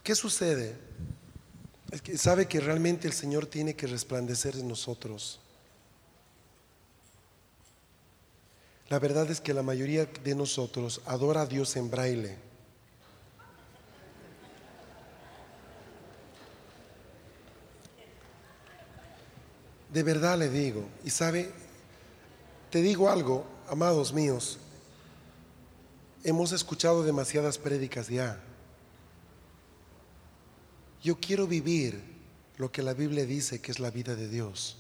¿Qué sucede? Es que sabe que realmente el Señor tiene que resplandecer en nosotros. La verdad es que la mayoría de nosotros adora a Dios en braille. De verdad le digo, y sabe, te digo algo, amados míos, hemos escuchado demasiadas prédicas ya. Yo quiero vivir lo que la Biblia dice que es la vida de Dios.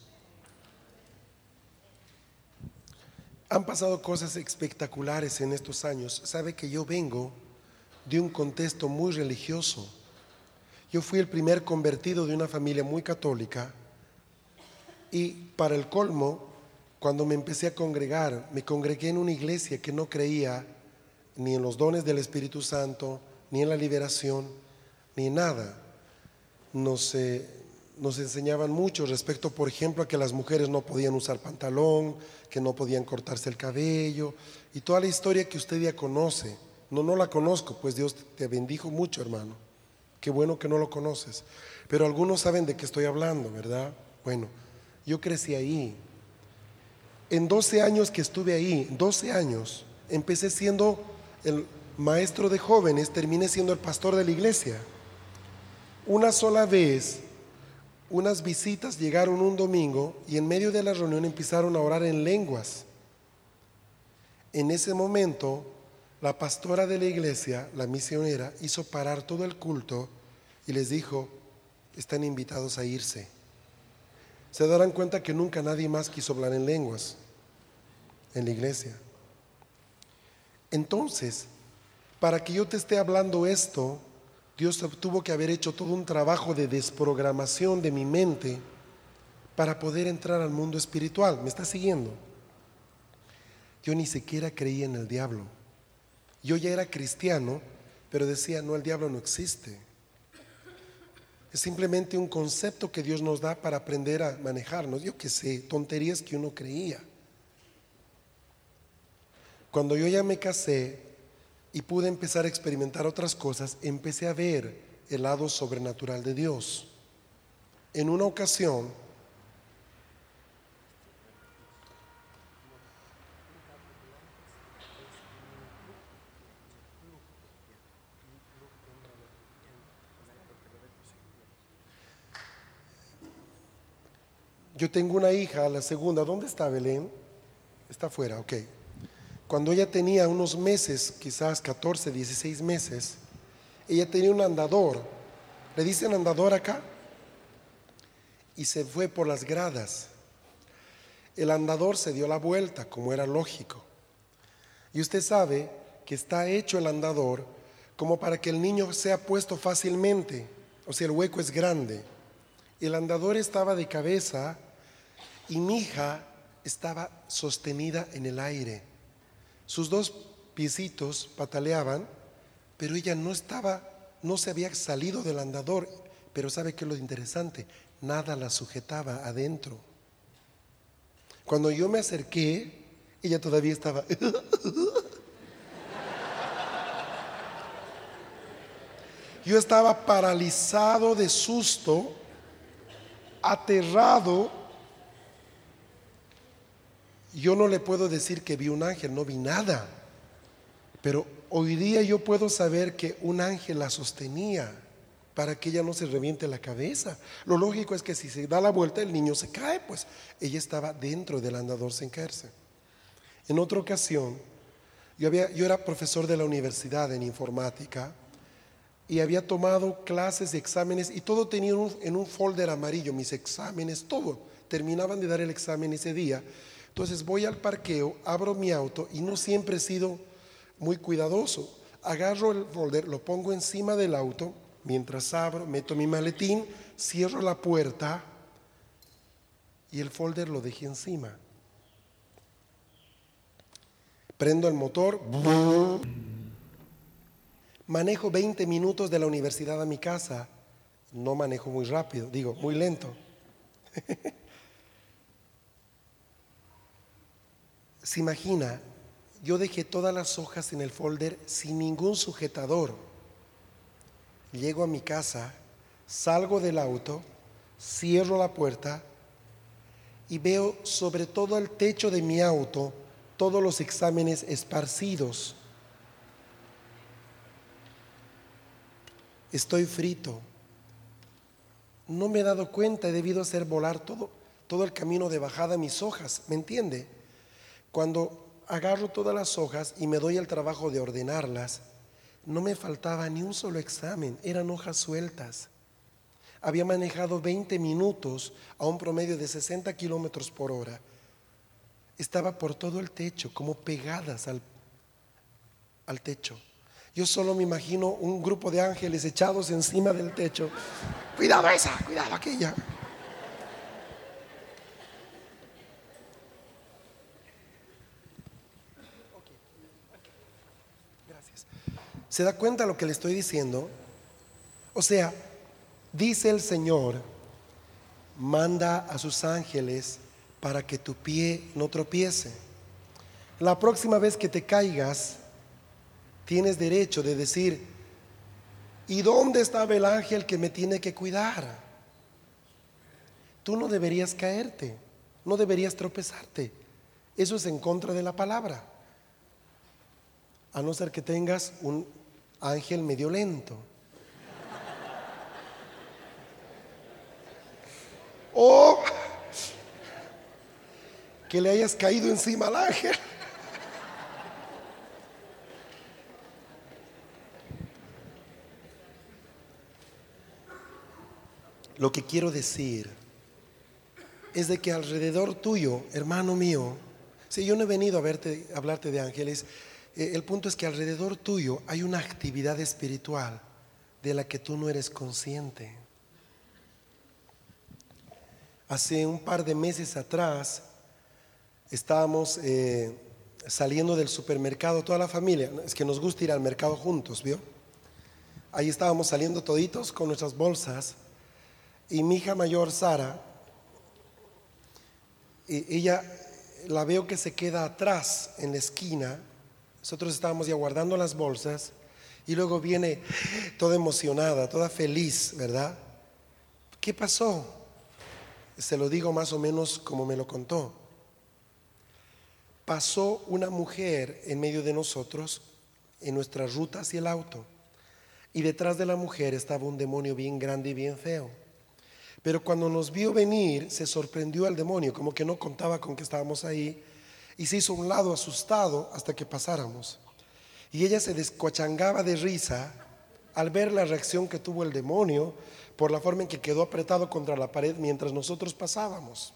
Han pasado cosas espectaculares en estos años. Sabe que yo vengo de un contexto muy religioso. Yo fui el primer convertido de una familia muy católica y para el colmo, cuando me empecé a congregar, me congregué en una iglesia que no creía ni en los dones del Espíritu Santo, ni en la liberación, ni en nada. Nos enseñaban mucho respecto, por ejemplo, a que las mujeres no podían usar pantalón, que no podían cortarse el cabello y toda la historia que usted ya conoce. No la conozco, pues Dios te bendijo mucho, hermano. Qué bueno que no lo conoces. Pero algunos saben de qué estoy hablando, ¿verdad? Bueno, yo crecí ahí. En 12 años que estuve ahí, 12 años, empecé siendo el maestro de jóvenes, terminé siendo el pastor de la iglesia. Una sola vez, unas visitas llegaron un domingo y en medio de la reunión empezaron a orar en lenguas. En ese momento, la pastora de la iglesia, la misionera, hizo parar todo el culto y les dijo: están invitados a irse. Se darán cuenta que nunca nadie más quiso hablar en lenguas en la iglesia. Entonces, para que yo te esté hablando esto, Dios tuvo que haber hecho todo un trabajo de desprogramación de mi mente para poder entrar al mundo espiritual. ¿Me está siguiendo? Yo ni siquiera creía en el diablo. Yo ya era cristiano, pero decía: no, el diablo no existe. Es simplemente un concepto que Dios nos da para aprender a manejarnos. Yo qué sé, tonterías que uno creía. Cuando yo ya me casé y pude empezar a experimentar otras cosas, empecé a ver el lado sobrenatural de Dios. En una ocasión, yo tengo una hija, la segunda. ¿Dónde está Belén? Está afuera, ok. Cuando ella tenía unos meses, quizás 14, 16 meses, ella tenía un andador. ¿Le dicen andador acá? Y se fue por las gradas. El andador se dio la vuelta, como era lógico. Y usted sabe que está hecho el andador como para que el niño sea puesto fácilmente. O sea, el hueco es grande. El andador estaba de cabeza y mi hija estaba sostenida en el aire. Sus dos piecitos pataleaban, pero ella no se había salido del andador. Pero ¿sabe qué es lo interesante? Nada la sujetaba adentro. Cuando yo me acerqué, ella todavía estaba. Yo estaba paralizado de susto, aterrado. Yo no le puedo decir que vi un ángel, no vi nada, pero hoy día yo puedo saber que un ángel la sostenía para que ella no se reviente la cabeza. Lo lógico es que si se da la vuelta el niño se cae, pues ella estaba dentro del andador sin caerse. En otra ocasión, yo era profesor de la universidad en informática y había tomado clases y exámenes y todo tenía en un folder amarillo, mis exámenes, todo. Terminaban de dar el examen ese día. Entonces voy al parqueo, abro mi auto y no siempre he sido muy cuidadoso. Agarro el folder, lo pongo encima del auto, mientras abro, meto mi maletín, cierro la puerta y el folder lo dejé encima. Prendo el motor, manejo 20 minutos de la universidad a mi casa. No manejo muy rápido, digo, muy lento. Se imagina, yo dejé todas las hojas en el folder sin ningún sujetador. Llego a mi casa, salgo del auto, cierro la puerta y veo sobre todo el techo de mi auto todos los exámenes esparcidos. Estoy frito. No me he dado cuenta, he debido hacer volar todo el camino de bajada mis hojas, ¿me entiende? Cuando agarro todas las hojas y me doy el trabajo de ordenarlas, no me faltaba ni un solo examen, eran hojas sueltas. Había manejado 20 minutos a un promedio de 60 kilómetros por hora. Estaba por todo el techo, como pegadas al techo. Yo solo me imagino un grupo de ángeles echados encima del techo. Cuidado esa, cuidado aquella. Gracias. ¿Se da cuenta lo que le estoy diciendo? O sea, dice el Señor, manda a sus ángeles para que tu pie no tropiece. La próxima vez que te caigas, tienes derecho de decir, ¿y dónde estaba el ángel que me tiene que cuidar? Tú no deberías caerte, no deberías tropezarte. Eso es en contra de la palabra. A no ser que tengas un ángel medio lento. O que le hayas caído encima al ángel. Lo que quiero decir es de que alrededor tuyo, hermano mío, si yo no he venido a hablarte de ángeles, el punto es que alrededor tuyo hay una actividad espiritual de la que tú no eres consciente. Hace un par de meses atrás estábamos saliendo del supermercado, toda la familia, es que nos gusta ir al mercado juntos, ¿vio? Ahí estábamos saliendo toditos con nuestras bolsas y mi hija mayor, Sara, ella la veo que se queda atrás en la esquina. Nosotros estábamos ya guardando las bolsas y luego viene toda emocionada, toda feliz, ¿verdad? ¿Qué pasó? Se lo digo más o menos como me lo contó. Pasó una mujer en medio de nosotros en nuestra ruta hacia el auto y detrás de la mujer estaba un demonio bien grande y bien feo. Pero cuando nos vio venir se sorprendió al demonio, como que no contaba con que estábamos ahí, y se hizo a un lado asustado hasta que pasáramos. Y ella se descochangaba de risa al ver la reacción que tuvo el demonio por la forma en que quedó apretado contra la pared mientras nosotros pasábamos.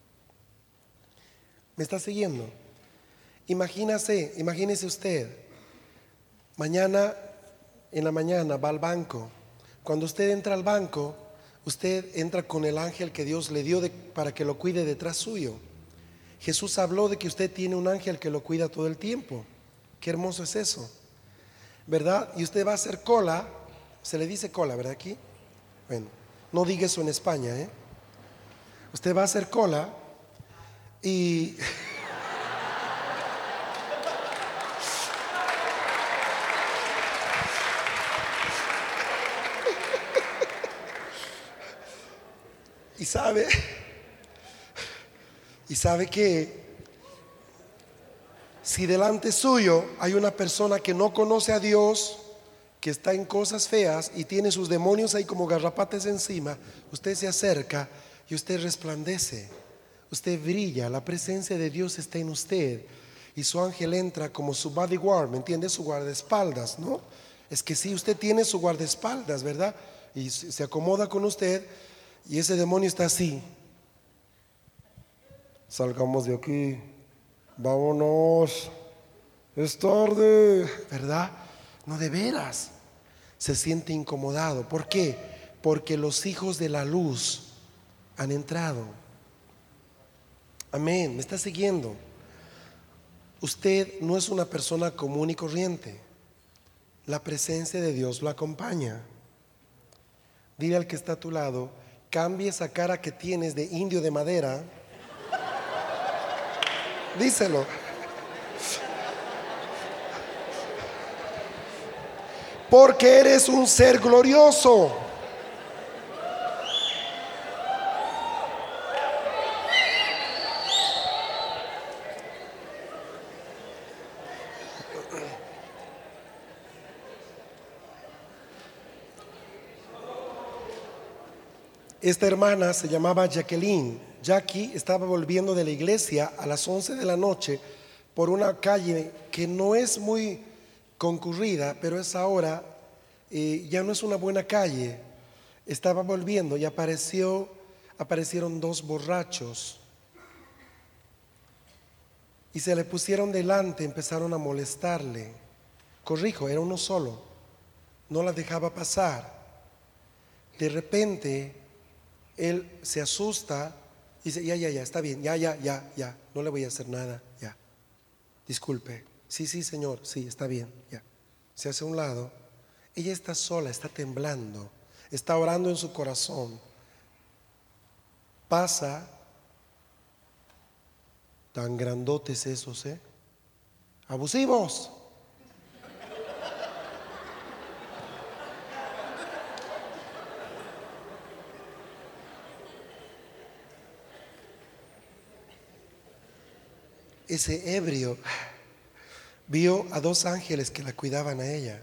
¿Me está siguiendo? Imagínese usted, mañana en la mañana va al banco. Cuando usted entra al banco, usted entra con el ángel que Dios le dio para que lo cuide detrás suyo. Jesús habló de que usted tiene un ángel que lo cuida todo el tiempo. Qué hermoso es eso, ¿verdad? Y usted va a hacer cola, se le dice cola, ¿verdad? Aquí, bueno, no diga eso en España, ¿eh? Usted va a hacer cola y y sabe que si delante suyo hay una persona que no conoce a Dios, que está en cosas feas y tiene sus demonios ahí como garrapatas encima, usted se acerca y usted resplandece, usted brilla, la presencia de Dios está en usted y su ángel entra como su bodyguard, ¿me entiende? Su guardaespaldas, ¿no? Es que sí, usted tiene su guardaespaldas, ¿verdad? Y se acomoda con usted y ese demonio está así. Salgamos de aquí, vámonos, es tarde, ¿verdad? No, de veras, se siente incomodado. ¿Por qué? Porque los hijos de la luz han entrado. Amén, ¿me está siguiendo? Usted no es una persona común y corriente. La presencia de Dios lo acompaña. Dile al que está a tu lado, cambie esa cara que tienes de indio de madera. Díselo. porque eres un ser glorioso. Esta hermana se llamaba Jacqueline. Jackie estaba volviendo de la iglesia a las 11 de la noche por una calle que no es muy concurrida, pero es ahora, ya no es una buena calle. Estaba volviendo y aparecieron dos borrachos y se le pusieron delante, empezaron a molestarle. Corrijo, era uno solo, no la dejaba pasar. De repente él se asusta y dice, ya, está bien, ya, no le voy a hacer nada, ya, disculpe, sí, señor, sí, está bien, ya. Se hace a un lado, ella está sola, está temblando, está orando en su corazón. Pasa, tan grandotes esos, abusivos. Ese ebrio vio a dos ángeles que la cuidaban a ella.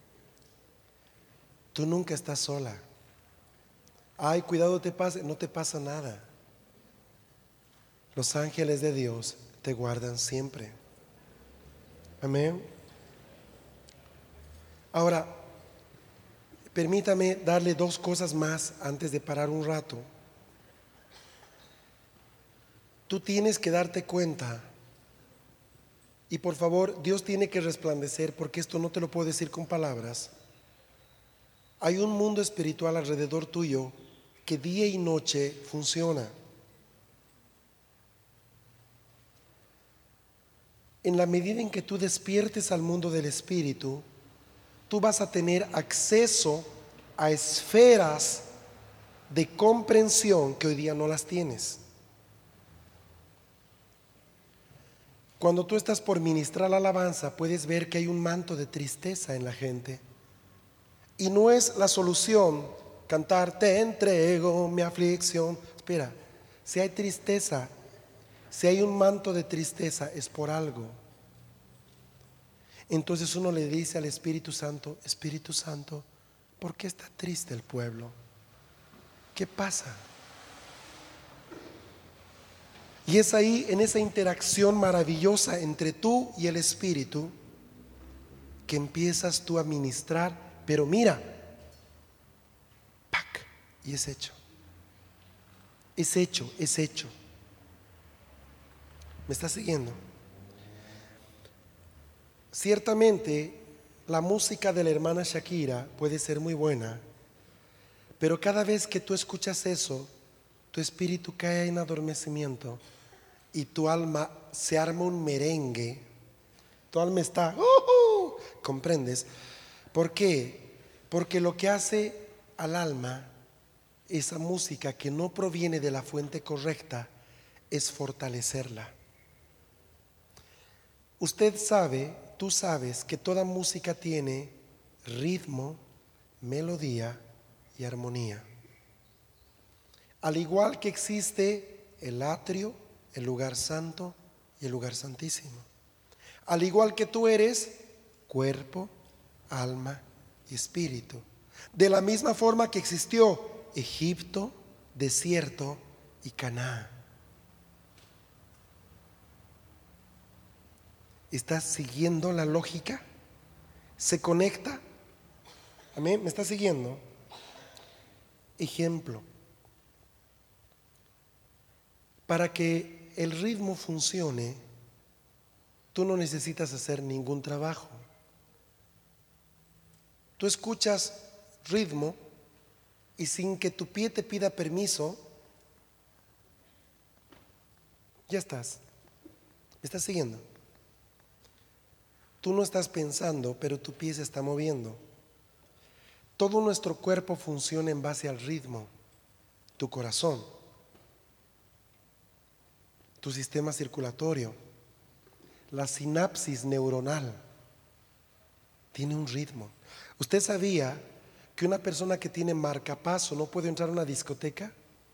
Tú nunca estás sola. Ay, cuidado, no te pasa nada. Los ángeles de Dios te guardan siempre. Amén. Ahora, permítame darle dos cosas más antes de parar un rato. Tú tienes que darte cuenta. Y por favor, Dios tiene que resplandecer, porque esto no te lo puedo decir con palabras. Hay un mundo espiritual alrededor tuyo que día y noche funciona. En la medida en que tú despiertes al mundo del espíritu, tú vas a tener acceso a esferas de comprensión que hoy día no las tienes. Cuando tú estás por ministrar la alabanza, puedes ver que hay un manto de tristeza en la gente. Y no es la solución cantar, te entrego mi aflicción. Espera, si hay tristeza, si hay un manto de tristeza, es por algo. Entonces uno le dice al Espíritu Santo, Espíritu Santo, ¿por qué está triste el pueblo? ¿Qué pasa? Y es ahí, en esa interacción maravillosa entre tú y el Espíritu, que empiezas tú a ministrar, pero mira, ¡pac! Y es hecho. Es hecho. ¿Me estás siguiendo? Ciertamente, la música de la hermana Shakira puede ser muy buena, pero cada vez que tú escuchas eso, tu espíritu cae en adormecimiento y tu alma se arma un merengue. Tu alma está, ¿comprendes? ¿Por qué? Porque lo que hace al alma esa música que no proviene de la fuente correcta es fortalecerla. Usted sabe, tú sabes que toda música tiene ritmo, melodía y armonía. Al igual que existe el atrio, el lugar santo y el lugar santísimo. Al igual que tú eres cuerpo, alma y espíritu. De la misma forma que existió Egipto, desierto y Canaán. ¿Estás siguiendo la lógica? ¿Se conecta? ¿Amén? ¿Me estás siguiendo? Ejemplo. Para que el ritmo funcione, tú no necesitas hacer ningún trabajo. Tú escuchas ritmo y sin que tu pie te pida permiso, ya estás. ¿Me estás siguiendo? Tú no estás pensando, pero tu pie se está moviendo. Todo nuestro cuerpo funciona en base al ritmo. Tu corazón, tu sistema circulatorio, la sinapsis neuronal tiene un ritmo. ¿Usted sabía que una persona que tiene marcapaso no puede entrar a una discoteca?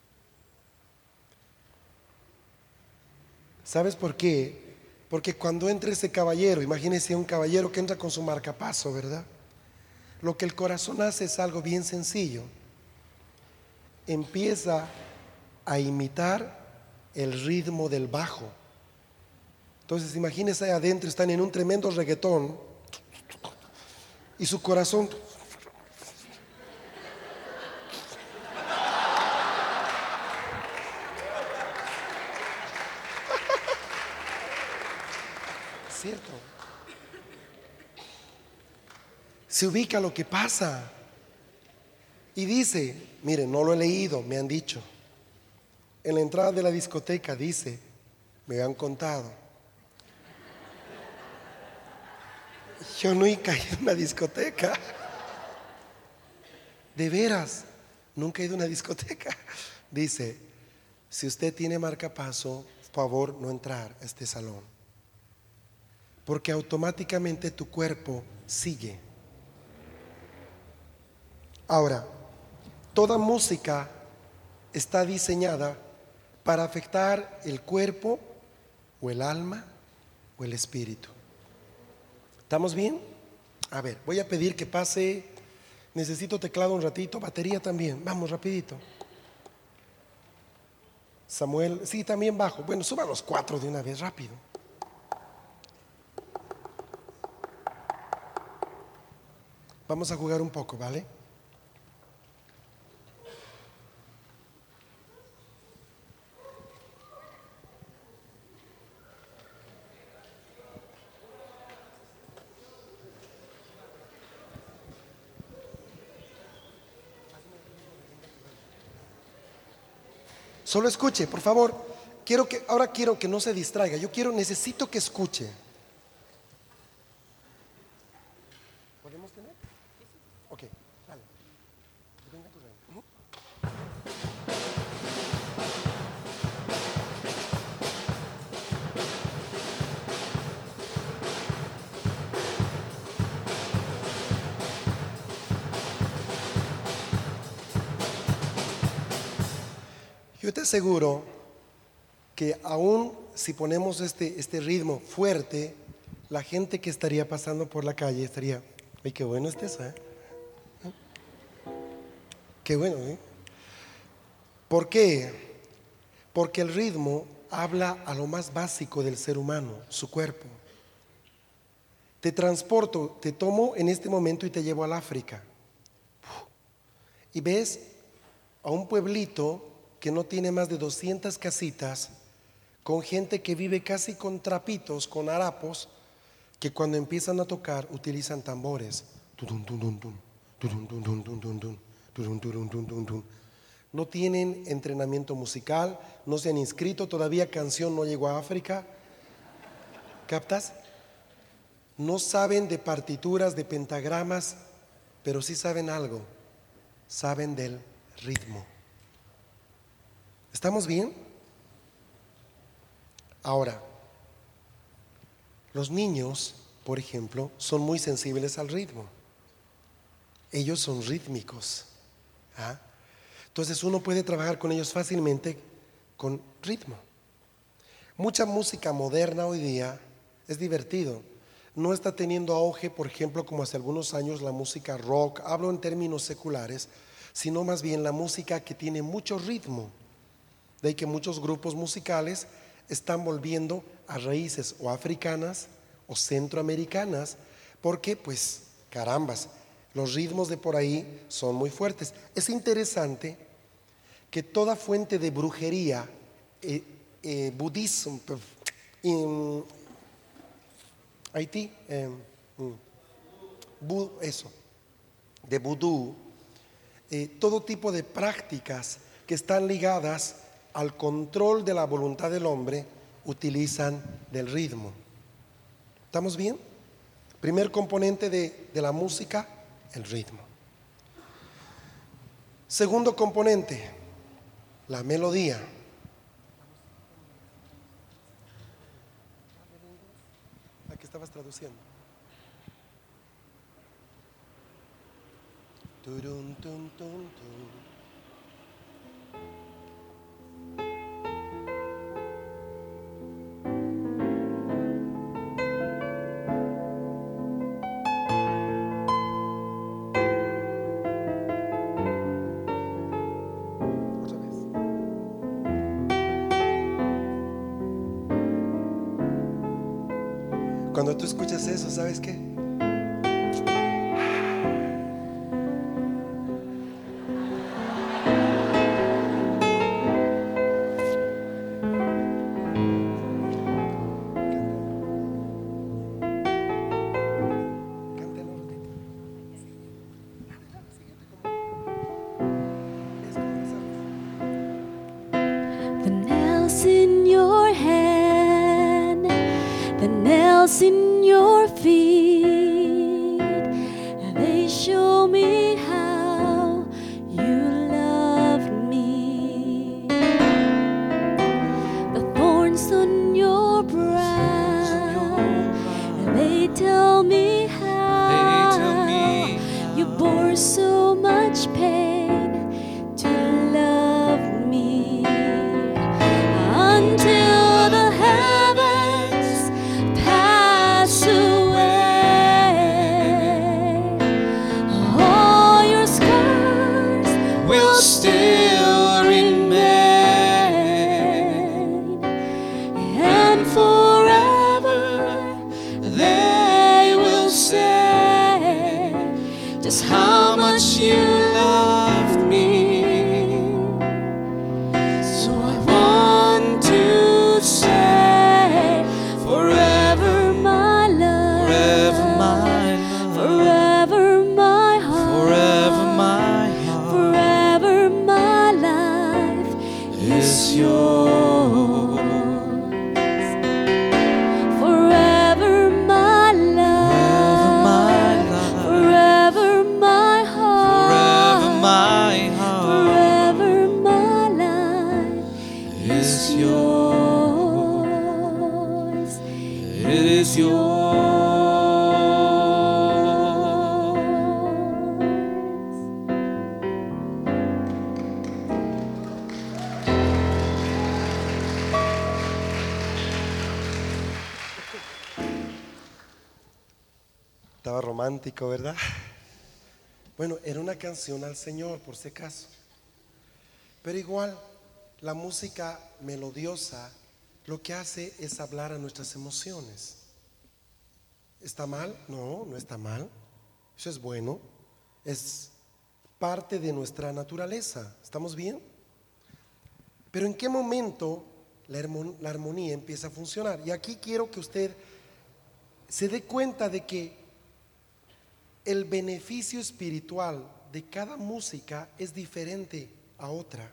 ¿Sabes por qué? Porque cuando entra ese caballero, imagínese un caballero que entra con su marcapaso, ¿verdad? Lo que el corazón hace es algo bien sencillo. Empieza a imitar el ritmo del bajo. Entonces imagínese ahí adentro, están en un tremendo reggaetón y su corazón cierto. Se ubica lo que pasa y dice, miren, no lo he leído, me han dicho. En la entrada de la discoteca dice, me han contado. Yo nunca he ido a una discoteca. De veras, nunca he ido a una discoteca. Dice, si usted tiene marcapaso, por favor no entrar a este salón. Porque automáticamente tu cuerpo sigue. Ahora, toda música está diseñada para afectar el cuerpo o el alma o el espíritu. ¿Estamos bien? A ver, voy a pedir que pase. Necesito teclado un ratito, batería también. Vamos, rapidito. Samuel, sí, también bajo. Bueno, suba los 4 de una vez, rápido. Vamos a jugar un poco, ¿vale? Solo escuche, por favor. Ahora quiero que no se distraiga. Necesito que escuche. ¿Podemos tener? Ok, dale. Venga, pues, ven. Yo te aseguro que aún si ponemos este ritmo fuerte, la gente que estaría pasando por la calle estaría, ay, qué bueno esa, ¿eh? Qué bueno, ¿eh? ¿Por qué? Porque el ritmo habla a lo más básico del ser humano, su cuerpo. Te transporto, te tomo en este momento y te llevo al África. Y ves a un pueblito que no tiene más de 200 casitas, con gente que vive casi con trapitos, con harapos, que cuando empiezan a tocar utilizan tambores. Tudum, dum, dum, dum, tudum, dum, dum, dum, dum, dum, tudum, tudum, dum, dum, dum. No tienen entrenamiento musical, no se han inscrito, todavía Canción no llegó a África. ¿Captas? No saben de partituras, de pentagramas, pero sí saben algo, saben del ritmo. ¿Estamos bien? Ahora, los niños, por ejemplo, son muy sensibles al ritmo. Ellos son rítmicos. ¿Ah? Entonces uno puede trabajar con ellos fácilmente con ritmo. Mucha música moderna hoy día es divertido. No está teniendo auge, por ejemplo, como hace algunos años la música rock, hablo en términos seculares, sino más bien la música que tiene mucho ritmo. De ahí que muchos grupos musicales están volviendo a raíces o africanas o centroamericanas, porque pues carambas, los ritmos de por ahí son muy fuertes. Es interesante que toda fuente de brujería, budismo, en Haití, eso, de vudú, todo tipo de prácticas que están ligadas al control de la voluntad del hombre utilizan del ritmo. ¿Estamos bien? Primer componente de la música, el ritmo. Segundo componente, la melodía. ¿A qué estabas traduciendo? Turun, tun, tun, tun. Otra vez. Cuando tú escuchas eso, ¿sabes qué? Cántalo, Rosita. Siguiente, es como sabes. The nails in your hand, the nails in your feet, they show me how you love me. The thorns on your brow, they tell me how you bore so much pain to love me. Until the heavens pass away, all your scars will still remain, and forever they will say just how much you loved me. So I want to say forever my love, forever my heart, forever my life is yours. Forever my love, forever my heart, forever my life is yours. It is yours. Estaba romántico, ¿verdad? Bueno, era una canción al Señor, por si acaso. Pero igual, la música melodiosa lo que hace es hablar a nuestras emociones. ¿Está mal? No, no está mal. Eso es bueno. Es parte de nuestra naturaleza. ¿Estamos bien? Pero ¿en qué momento la armonía empieza a funcionar? Y aquí quiero que usted se dé cuenta de que el beneficio espiritual de cada música es diferente a otra.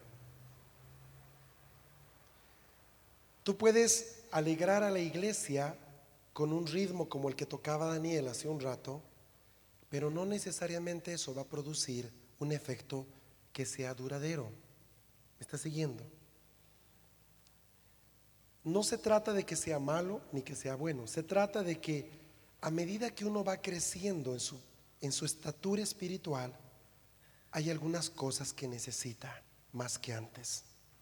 Tú puedes alegrar a la iglesia con un ritmo como el que tocaba Daniel hace un rato, pero no necesariamente eso va a producir un efecto que sea duradero. ¿Me está siguiendo? No se trata de que sea malo ni que sea bueno. Se trata de que a medida que uno va creciendo en su estatura espiritual, hay algunas cosas que necesita más que antes.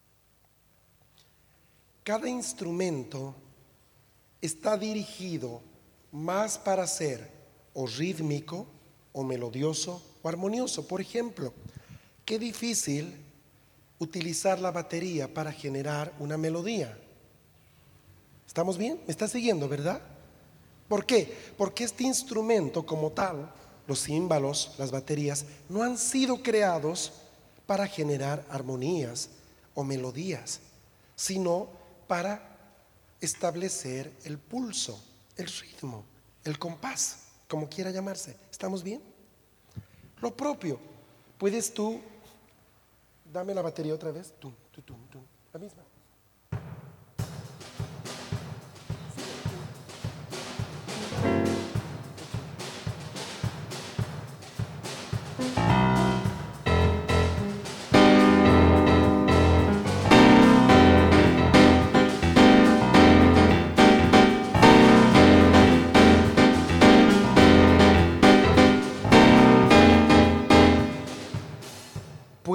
Cada instrumento está dirigido más para ser o rítmico, o melodioso, o armonioso. Por ejemplo, qué difícil utilizar la batería para generar una melodía. ¿Estamos bien? ¿Me está siguiendo, verdad? ¿Por qué? Porque este instrumento como tal, los címbalos, las baterías, no han sido creados para generar armonías o melodías, sino para establecer el pulso, el ritmo, el compás, como quiera llamarse. ¿Estamos bien? Lo propio, puedes tú, dame la batería otra vez, la misma.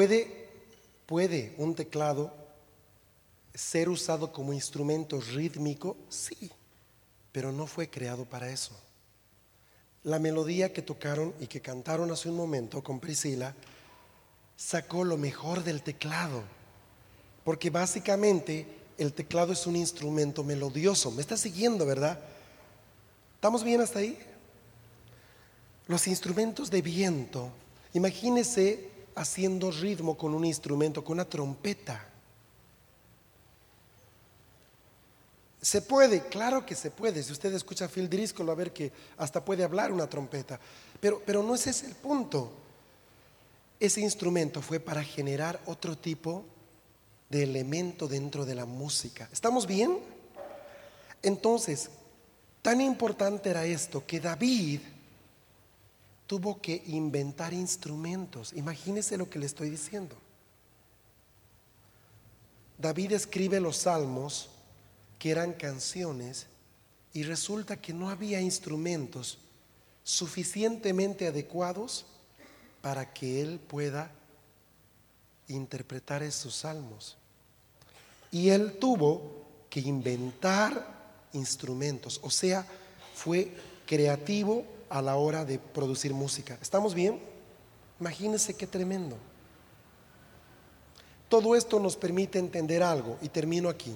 ¿Puede un teclado ser usado como instrumento rítmico? Sí, pero no fue creado para eso. La melodía que tocaron y que cantaron hace un momento con Priscila sacó lo mejor del teclado, porque básicamente el teclado es un instrumento melodioso. ¿Me está siguiendo, verdad? ¿Estamos bien hasta ahí? Los instrumentos de viento, imagínese haciendo ritmo con un instrumento, con una trompeta. ¿Se puede? Claro que se puede. Si usted escucha a Phil Driscoll, va a ver que hasta puede hablar una trompeta. Pero no ese es el punto. Ese instrumento fue para generar otro tipo de elemento dentro de la música. ¿Estamos bien? Entonces, tan importante era esto que David tuvo que inventar instrumentos. Imagínese lo que le estoy diciendo. David escribe los salmos, que eran canciones, y resulta que no había instrumentos suficientemente adecuados para que él pueda interpretar esos salmos. Y él tuvo que inventar instrumentos, o sea, fue creativo a la hora de producir música. ¿Estamos bien? Imagínense qué tremendo. Todo esto nos permite entender algo, y termino aquí.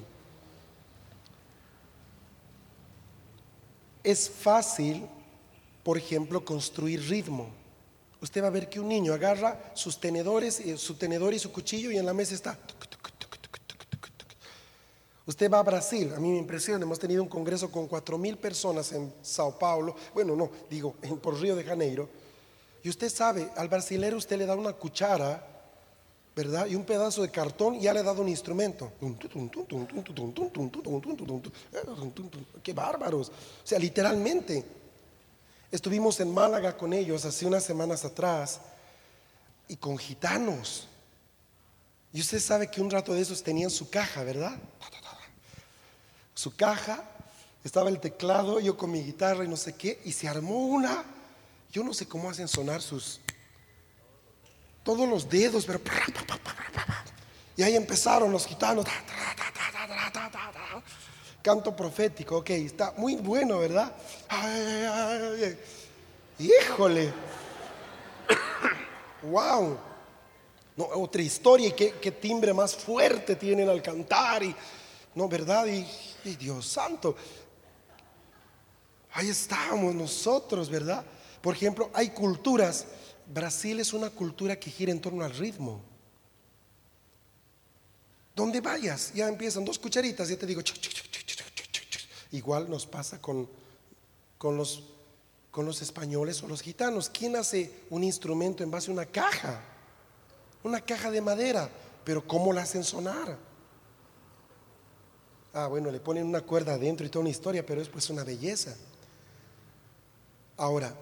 Es fácil, por ejemplo, construir ritmo. Usted va a ver que un niño agarra sus tenedores, su tenedor y su cuchillo, y en la mesa está. Usted va a Brasil, a mí me impresiona, hemos tenido un congreso con 4.000 personas en Sao Paulo, bueno, no, digo, por Río de Janeiro, y usted sabe, al brasilero usted le da una cuchara, ¿verdad? Y un pedazo de cartón, y ya le ha dado un instrumento. ¡Qué bárbaros! O sea, literalmente. Estuvimos en Málaga con ellos hace unas semanas atrás, y con gitanos. Y usted sabe que un rato de esos tenían su caja, ¿verdad? Su caja, estaba el teclado, yo con mi guitarra y no sé qué, y se armó una, yo no sé cómo hacen sonar todos los dedos, pero y ahí empezaron los gitanos, canto profético, ok, está muy bueno, ¿verdad? Híjole, wow. No, otra historia, y qué timbre más fuerte tienen al cantar, y no, ¿verdad? Y Dios santo, ahí estábamos nosotros, ¿verdad? Por ejemplo, hay culturas. Brasil es una cultura que gira en torno al ritmo. Donde vayas, ya empiezan 2 cucharitas, ya te digo. Igual nos pasa con los españoles o los gitanos. ¿Quién hace un instrumento en base a una caja? Una caja de madera, pero ¿cómo la hacen sonar? Bueno, le ponen una cuerda adentro y toda una historia, pero es pues una belleza. Ahora,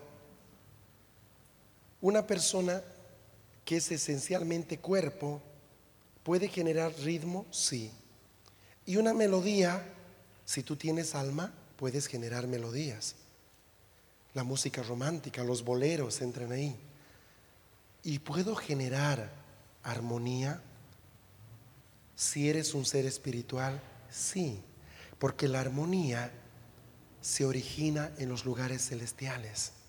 una persona que es esencialmente cuerpo puede generar ritmo, sí. Y una melodía, si tú tienes alma, puedes generar melodías. La música romántica, los boleros entran ahí. Y puedo generar armonía si eres un ser espiritual, sí, porque la armonía se origina en los lugares celestiales.